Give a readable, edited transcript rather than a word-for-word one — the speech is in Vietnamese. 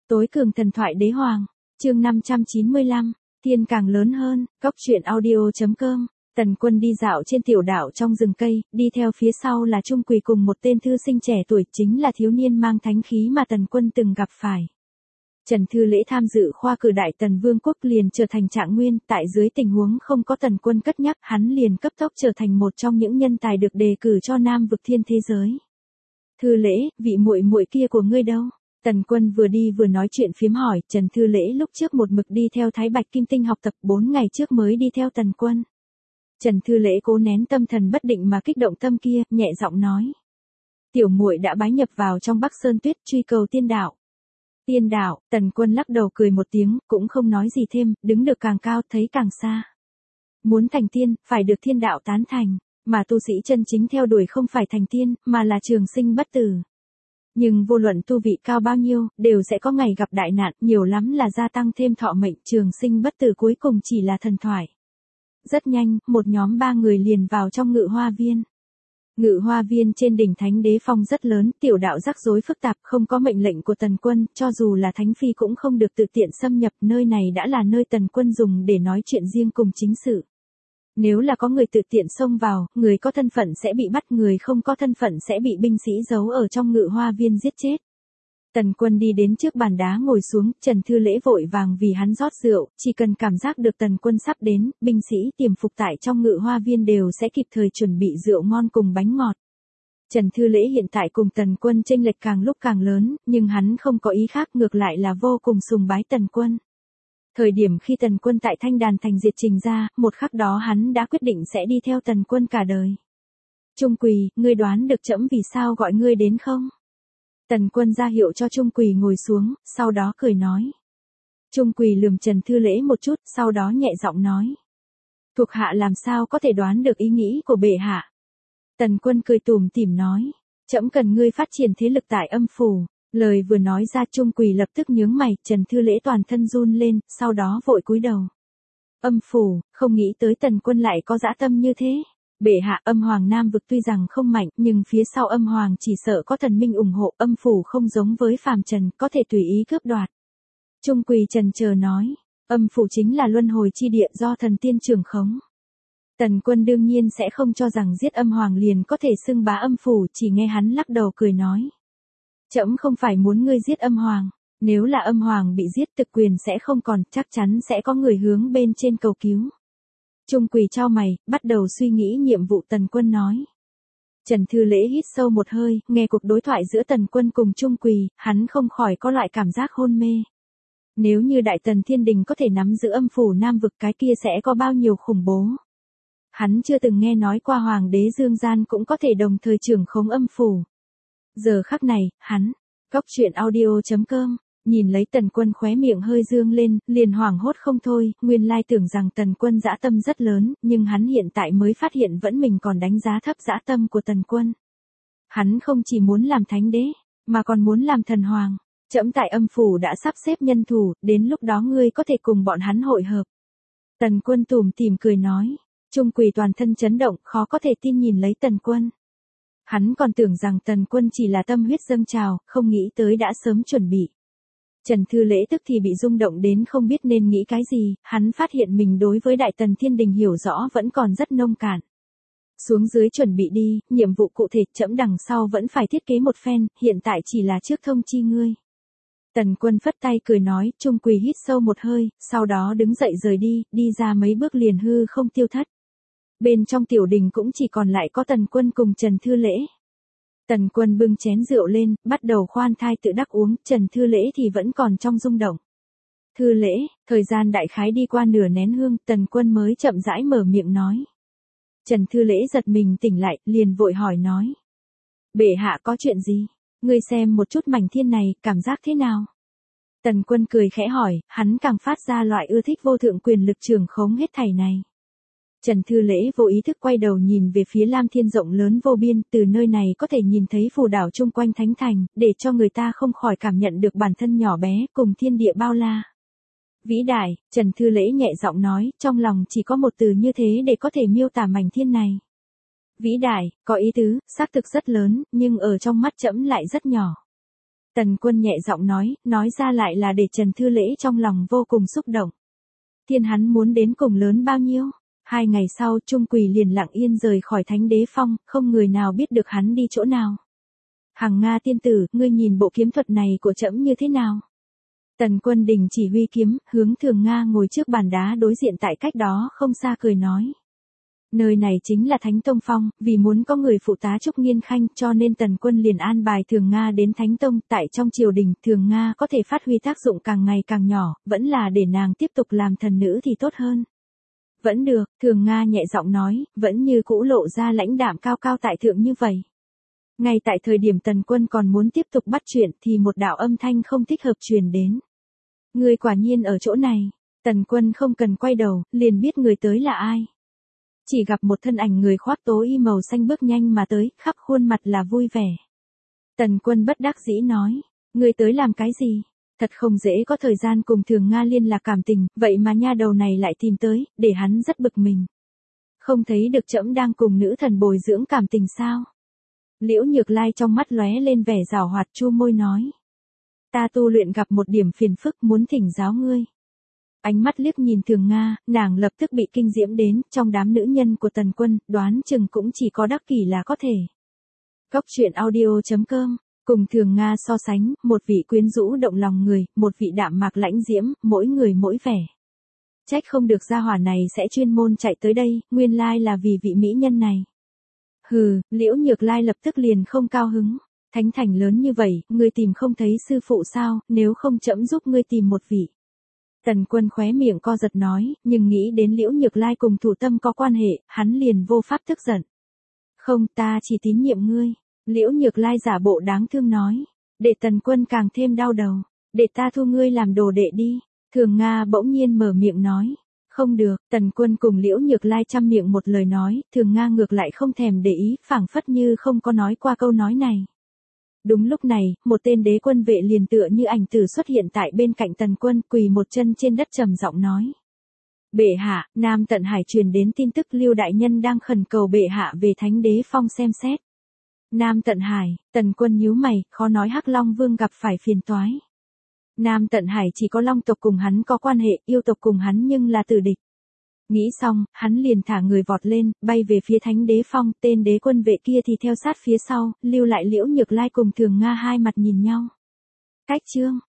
Tối cường thần thoại đế hoàng, chương 595, thiên càng lớn hơn, cóc truyện audio.com. Tần Quân đi dạo trên tiểu đảo trong rừng cây, đi theo phía sau là Trung Quỳ cùng một tên thư sinh trẻ tuổi, chính là thiếu niên mang thánh khí mà Tần Quân từng gặp phải. Trần Thư Lễ tham dự khoa cử Đại Tần Vương quốc liền trở thành trạng nguyên, tại dưới tình huống không có Tần Quân cất nhắc, hắn liền cấp tốc trở thành một trong những nhân tài được đề cử cho Nam vực thiên thế giới. Thư Lễ, vị muội muội kia của ngươi đâu? Tần Quân vừa đi vừa nói chuyện phiếm hỏi. Trần Thư Lễ lúc trước một mực đi theo Thái Bạch Kim Tinh học tập, 4 ngày trước mới đi theo Tần Quân. Trần Thư Lễ cố nén tâm thần bất định mà kích động tâm kia, nhẹ giọng nói: tiểu muội đã bái nhập vào trong Bắc Sơn Tuyết, truy cầu tiên đạo. Tiên đạo? Tần Quân lắc đầu cười một tiếng, cũng không nói gì thêm, đứng được càng cao thấy càng xa. Muốn thành tiên, phải được thiên đạo tán thành, mà tu sĩ chân chính theo đuổi không phải thành tiên, mà là trường sinh bất tử. Nhưng vô luận tu vị cao bao nhiêu, đều sẽ có ngày gặp đại nạn, nhiều lắm là gia tăng thêm thọ mệnh, trường sinh bất tử cuối cùng chỉ là thần thoại. Rất nhanh, một nhóm 3 người liền vào trong Ngự Hoa Viên. Ngự Hoa Viên trên đỉnh Thánh Đế Phong rất lớn, tiểu đạo rắc rối phức tạp, không có mệnh lệnh của Tần Quân, cho dù là Thánh Phi cũng không được tự tiện xâm nhập, nơi này đã là nơi Tần Quân dùng để nói chuyện riêng cùng chính sự. Nếu là có người tự tiện xông vào, người có thân phận sẽ bị bắt, người không có thân phận sẽ bị binh sĩ giấu ở trong Ngự Hoa Viên giết chết. Tần Quân đi đến trước bàn đá ngồi xuống, Trần Thư Lễ vội vàng vì hắn rót rượu, chỉ cần cảm giác được Tần Quân sắp đến, binh sĩ tiềm phục tại trong Ngự Hoa Viên đều sẽ kịp thời chuẩn bị rượu ngon cùng bánh ngọt. Trần Thư Lễ hiện tại cùng Tần Quân chênh lệch càng lúc càng lớn, nhưng hắn không có ý khác, ngược lại là vô cùng sùng bái Tần Quân. Thời điểm khi Tần Quân tại Thanh Đàn Thành diệt Trình ra, một khắc đó hắn đã quyết định sẽ đi theo Tần Quân cả đời. Trung Quỳ, ngươi đoán được trẫm vì sao gọi ngươi đến không? Tần Quân ra hiệu cho Trung Quỳ ngồi xuống, sau đó cười nói. Trung Quỳ lườm Trần Thư Lễ một chút, sau đó nhẹ giọng nói: thuộc hạ làm sao có thể đoán được ý nghĩ của bệ hạ? Tần Quân cười tủm tỉm nói: trẫm cần ngươi phát triển thế lực tại âm phủ. Lời vừa nói ra, Trung Quỳ lập tức nhướng mày, Trần Thư Lễ toàn thân run lên, sau đó vội cúi đầu. Âm phủ, không nghĩ tới Tần Quân lại có dã tâm như thế. Bệ hạ, âm hoàng Nam vực tuy rằng không mạnh, nhưng phía sau âm hoàng chỉ sợ có thần minh ủng hộ, âm phủ không giống với phàm trần, có thể tùy ý cướp đoạt. Trung Quỳ trần chờ nói, âm phủ chính là luân hồi chi địa do thần tiên trưởng khống. Tần Quân đương nhiên sẽ không cho rằng giết âm hoàng liền có thể xưng bá âm phủ, chỉ nghe hắn lắc đầu cười nói. Trẫm không phải muốn ngươi giết âm hoàng, nếu là âm hoàng bị giết thực quyền sẽ không còn, chắc chắn sẽ có người hướng bên trên cầu cứu. Trung Quỳ chau mày, bắt đầu suy nghĩ nhiệm vụ. Tần Quân nói. Trần Thư Lễ hít sâu một hơi, nghe cuộc đối thoại giữa Tần Quân cùng Trung Quỳ, hắn không khỏi có loại cảm giác hôn mê. Nếu như Đại Tần Thiên Đình có thể nắm giữ âm phủ Nam vực, cái kia sẽ có bao nhiêu khủng bố. Hắn chưa từng nghe nói qua Hoàng đế Dương Gian cũng có thể đồng thời trưởng khống âm phủ. Giờ khắc này, hắn, cóc truyện audio.com, nhìn lấy Tần Quân khóe miệng hơi dương lên, liền hoảng hốt không thôi, nguyên lai tưởng rằng Tần Quân dã tâm rất lớn, nhưng hắn hiện tại mới phát hiện vẫn mình còn đánh giá thấp dã tâm của Tần Quân. Hắn không chỉ muốn làm thánh đế, mà còn muốn làm thần hoàng. Trẫm tại âm phủ đã sắp xếp nhân thủ, đến lúc đó ngươi có thể cùng bọn hắn hội hợp. Tần Quân tủm tỉm cười nói. Trung Quỳ toàn thân chấn động, khó có thể tin nhìn lấy Tần Quân. Hắn còn tưởng rằng Tần Quân chỉ là tâm huyết dâng trào, không nghĩ tới đã sớm chuẩn bị. Trần Thư Lễ tức thì bị rung động đến không biết nên nghĩ cái gì, hắn phát hiện mình đối với Đại Tần Thiên Đình hiểu rõ vẫn còn rất nông cạn. Xuống dưới chuẩn bị đi, nhiệm vụ cụ thể trẫm đằng sau vẫn phải thiết kế một phen, hiện tại chỉ là trước thông chi ngươi. Tần Quân phất tay cười nói. Trung Quỳ hít sâu một hơi, sau đó đứng dậy rời đi, đi ra mấy bước liền hư không tiêu thất. Bên trong tiểu đình cũng chỉ còn lại có Tần Quân cùng Trần Thư Lễ. Tần Quân bưng chén rượu lên, bắt đầu khoan thai tự đắc uống, Trần Thư Lễ thì vẫn còn trong rung động. Thư Lễ, thời gian đại khái đi qua nửa nén hương, Tần Quân mới chậm rãi mở miệng nói. Trần Thư Lễ giật mình tỉnh lại, liền vội hỏi nói. Bệ hạ có chuyện gì? Ngươi xem một chút mảnh thiên này, cảm giác thế nào? Tần Quân cười khẽ hỏi, hắn càng phát ra loại ưa thích vô thượng quyền lực trưởng khống hết thảy này. Trần Thư Lễ vô ý thức quay đầu nhìn về phía Lam Thiên rộng lớn vô biên, từ nơi này có thể nhìn thấy phù đảo chung quanh thánh thành, để cho người ta không khỏi cảm nhận được bản thân nhỏ bé, cùng thiên địa bao la. Vĩ đại, Trần Thư Lễ nhẹ giọng nói, trong lòng chỉ có một từ như thế để có thể miêu tả mảnh thiên này. Vĩ đại, có ý tứ, xác thực rất lớn, nhưng ở trong mắt trẫm lại rất nhỏ. Tần Quân nhẹ giọng nói ra lại là để Trần Thư Lễ trong lòng vô cùng xúc động. Thiên hắn muốn đến cùng lớn bao nhiêu? 2 ngày sau Trung Quỳ liền lặng yên rời khỏi Thánh Đế Phong, không người nào biết được hắn đi chỗ nào. Hằng Nga tiên tử, ngươi nhìn bộ kiếm thuật này của trẫm như thế nào? Tần Quân đình chỉ huy kiếm, hướng Thường Nga ngồi trước bàn đá đối diện tại cách đó không xa cười nói. Nơi này chính là Thánh Tông Phong, vì muốn có người phụ tá Trúc Nghiên Khanh cho nên Tần Quân liền an bài Thường Nga đến Thánh Tông, tại trong triều đình Thường Nga có thể phát huy tác dụng càng ngày càng nhỏ, vẫn là để nàng tiếp tục làm thần nữ thì tốt hơn. Vẫn được, Thường Nga nhẹ giọng nói, vẫn như cũ lộ ra lãnh đạm cao cao tại thượng như vậy. Ngay tại thời điểm Tần Quân còn muốn tiếp tục bắt chuyện thì một đạo âm thanh không thích hợp truyền đến. Người quả nhiên ở chỗ này, Tần Quân không cần quay đầu, liền biết người tới là ai. Chỉ gặp một thân ảnh người khoác tố y màu xanh bước nhanh mà tới, khắp khuôn mặt là vui vẻ. Tần Quân bất đắc dĩ nói, người tới làm cái gì? Thật không dễ có thời gian cùng Thường Nga liên lạc cảm tình, vậy mà nha đầu này lại tìm tới, để hắn rất bực mình. Không thấy được trẫm đang cùng nữ thần bồi dưỡng cảm tình sao? Liễu Nhược Lai trong mắt lóe lên vẻ giảo hoạt chu môi nói. Ta tu luyện gặp một điểm phiền phức muốn thỉnh giáo ngươi. Ánh mắt liếc nhìn Thường Nga, nàng lập tức bị kinh diễm đến, trong đám nữ nhân của Tần Quân, đoán chừng cũng chỉ có Đắc Kỷ là có thể. Góc truyện audio.com, cùng Thường Nga so sánh, một vị quyến rũ động lòng người, một vị đạm mạc lãnh diễm, mỗi người mỗi vẻ. Trách không được gia hỏa này sẽ chuyên môn chạy tới đây, nguyên lai là vì vị mỹ nhân này. Hừ, Liễu Nhược Lai lập tức liền không cao hứng. Thánh thành lớn như vậy, ngươi tìm không thấy sư phụ sao, nếu không trẫm giúp ngươi tìm một vị. Tần Quân khóe miệng co giật nói, nhưng nghĩ đến Liễu Nhược Lai cùng Thủ Tâm có quan hệ, hắn liền vô pháp tức giận. Không, ta chỉ tín nhiệm ngươi. Liễu Nhược Lai giả bộ đáng thương nói. Để Tần Quân càng thêm đau đầu. Để ta thu ngươi làm đồ đệ đi. Thường Nga bỗng nhiên mở miệng nói. Không được, Tần Quân cùng Liễu Nhược Lai chăm miệng một lời nói, Thường Nga ngược lại không thèm để ý, phảng phất như không có nói qua câu nói này. Đúng lúc này, một tên đế quân vệ liền tựa như ảnh tử xuất hiện tại bên cạnh Tần Quân, quỳ một chân trên đất trầm giọng nói. Bệ hạ, Nam Tận Hải truyền đến tin tức Lưu đại nhân đang khẩn cầu bệ hạ về Thánh Đế Phong xem xét. Nam Tận Hải, Tần Quân nhíu mày, khó nói Hắc Long Vương gặp phải phiền toái. Nam Tận Hải chỉ có Long tộc cùng hắn có quan hệ, yêu tộc cùng hắn nhưng là tử địch. Nghĩ xong, hắn liền thả người vọt lên, bay về phía Thánh Đế Phong, tên đế quân vệ kia thì theo sát phía sau, lưu lại Liễu Nhược Lai cùng Thường Nga hai mặt nhìn nhau. Cách chương